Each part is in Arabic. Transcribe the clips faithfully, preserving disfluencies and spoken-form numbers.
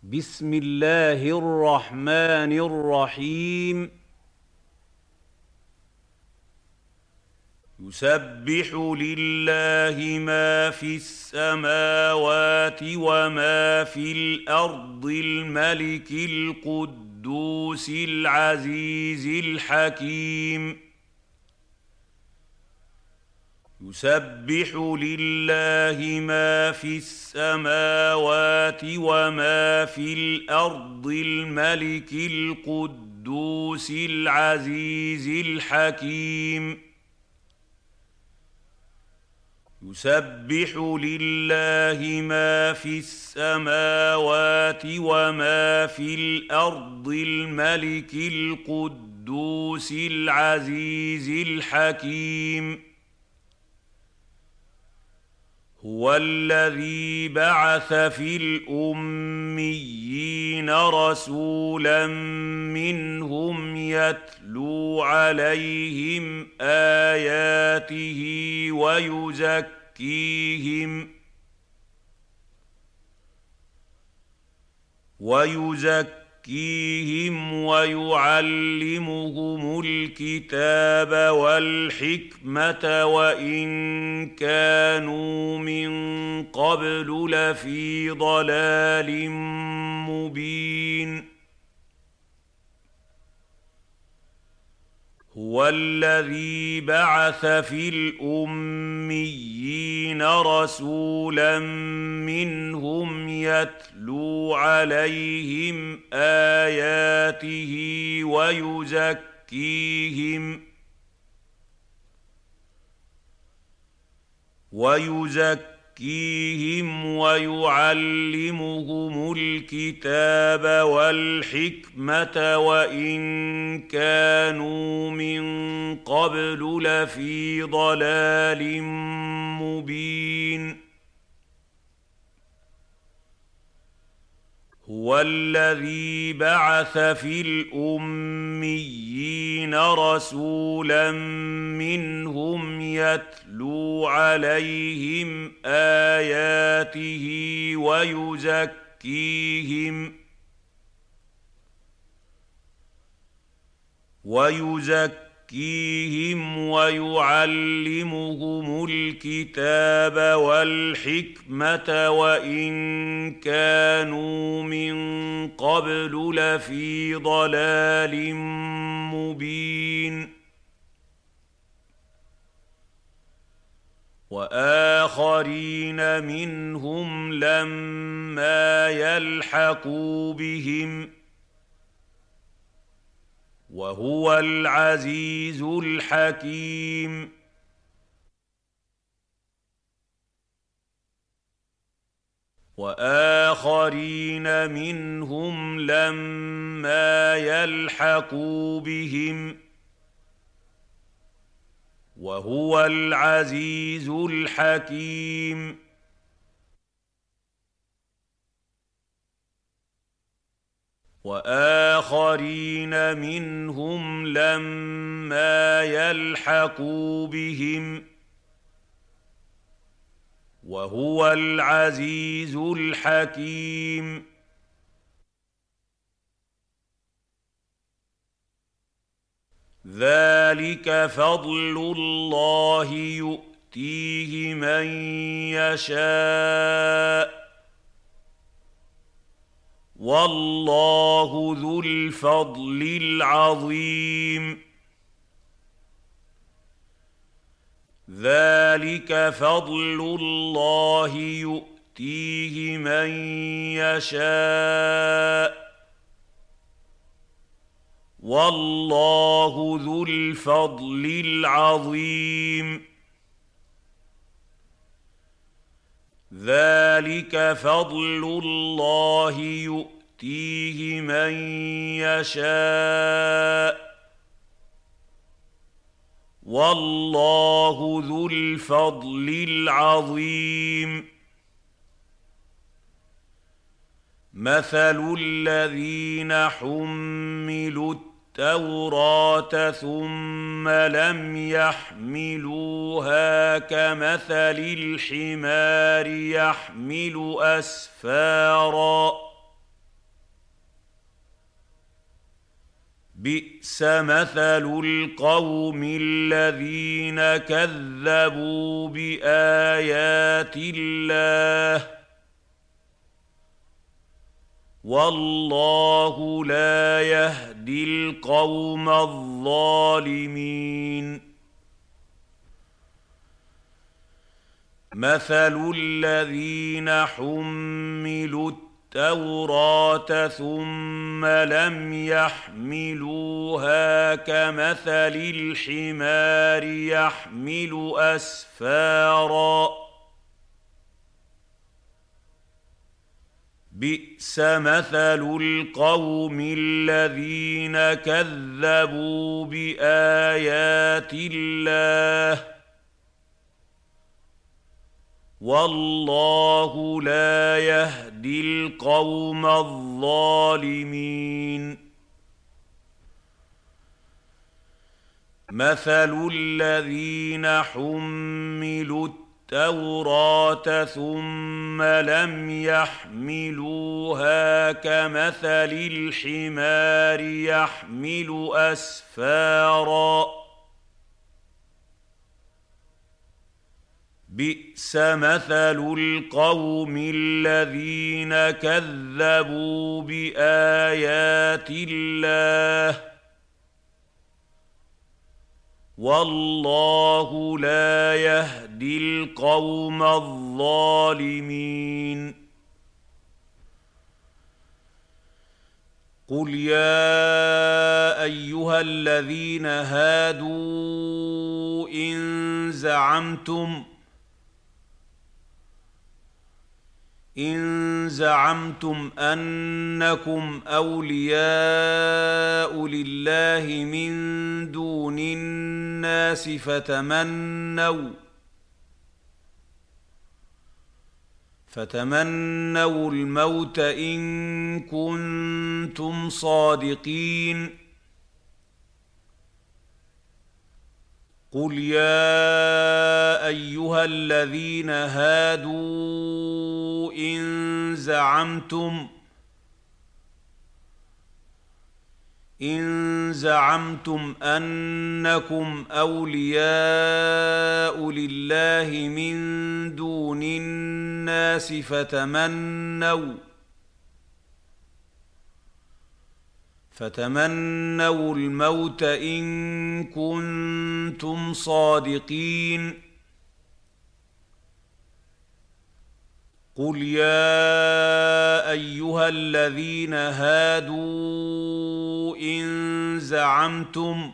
بسم الله الرحمن الرحيم. يسبح لله ما في السماوات وما في الأرض الملك القدوس العزيز الحكيم. يسبح لله ما في السماوات وما في الأرض الملك القدوس العزيز الحكيم. يسبح لله ما في السماوات وما في الأرض الملك القدوس العزيز الحكيم. هو الذي بعث في الأميين رسولا منهم يتلو عليهم آياته ويزكيهم ويزكيهم ويعلمهم الكتاب والحكمة وإن كانوا من قبل لفي ضلال مبين. هو الذي بعث في الأميين رسولا منهم يتلو عليهم آياته ويزكيهم ويزكيهم ويعلمهم الكتاب والحكمة وإن كانوا من قبل لفي ضلال مبين. هو الذي بعث في الأميين رسولا منهم يتلو عليهم آياته ويزكيهم ويزكيهم ويعلمهم الكتاب والحكمة وإن كانوا من قبل لفي ضلال مبين. وآخرين منهم لما يلحقوا بهم وهو العزيز الحكيم. وآخرين منهم لما يلحقوا بهم وهو العزيز الحكيم. وآخرين منهم لما يلحقوا بهم وهو العزيز الحكيم. ذلك فضل الله يؤتيه من يشاء والله ذو الفضل العظيم. ذلك فضل الله يؤتيه من يشاء والله ذو الفضل العظيم. ذلك فضل الله يؤتيه من يشاء والله ذو الفضل العظيم. مثل الذين حملوا التوراة ثم لم يحملوها كمثل الحمار يحمل أسفارا بئس مثل القوم الذين كذبوا بآيات الله والله لا يهدي القوم الظالمين مثل الذين حملوا التوراة ثم لم يحملوها كمثل الحمار يحمل أسفارا بئس مثل القوم الذين كذبوا بآيات الله والله لا يهدي القوم الظالمين مثل الذين حملوا التوراة ثم لم يحملوها كمثل الحمار يحمل أسفارا بئس مثل القوم الذين كذبوا بآيات الله والله لا يهدي القوم الظالمين قل يا أيها الذين هادوا إن زعمتم إن زعمتم أنكم أولياء لله من دون الناس فتمنوا فتمنوا الموت إن كنتم صادقين قل يا أيها الذين هادوا إن زعمتم إن زعمتم أنكم أولياء لله من دون الناس فتمنوا فتمنوا الموت إن كنتم صادقين قل يا أيها الذين هادوا إن زعمتم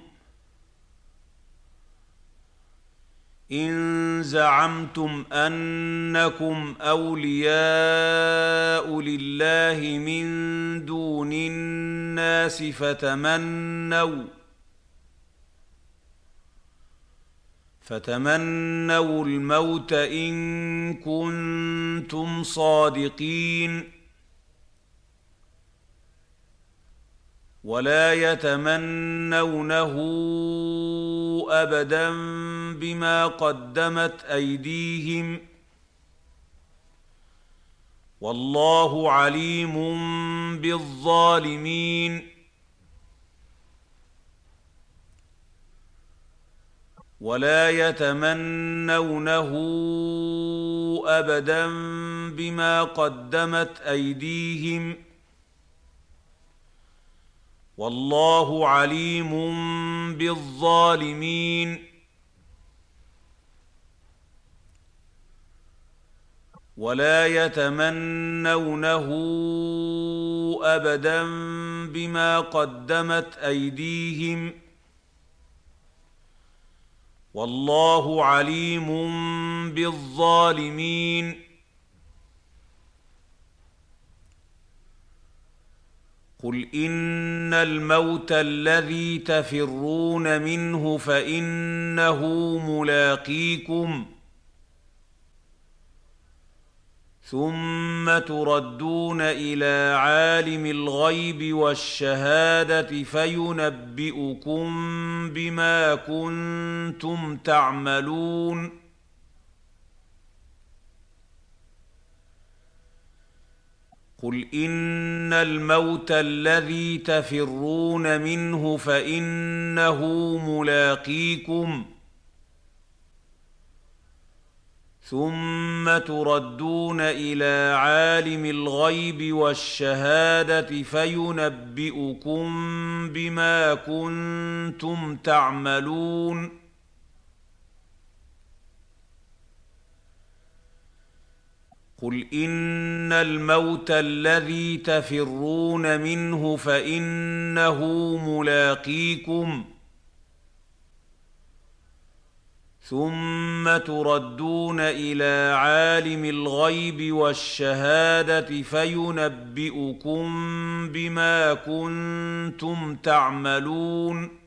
إن زعمتم أنكم أولياء لله من دون الناس فتمنوا فتمنوا الموت إن كنتم صادقين ولا يتمنونه أبدا بما قدمت أيديهم والله عليم بالظالمين ولا يتمنونه أبدا بما قدمت أيديهم والله عليم بالظالمين ولا يتمنونه أبدا بما قدمت أيديهم والله عليم بالظالمين قل إن الموت الذي تفرون منه فإنه ملاقيكم ثم تردون إلى عالم الغيب والشهادة فينبئكم بما كنتم تعملون قل إن الموت الذي تفرون منه فإنه ملاقيكم ثم تردون إلى عالم الغيب والشهادة فينبئكم بما كنتم تعملون قل إن الموت الذي تفرون منه فإنه ملاقيكم ثم تردون إلى عالم الغيب والشهادة فينبئكم بما كنتم تعملون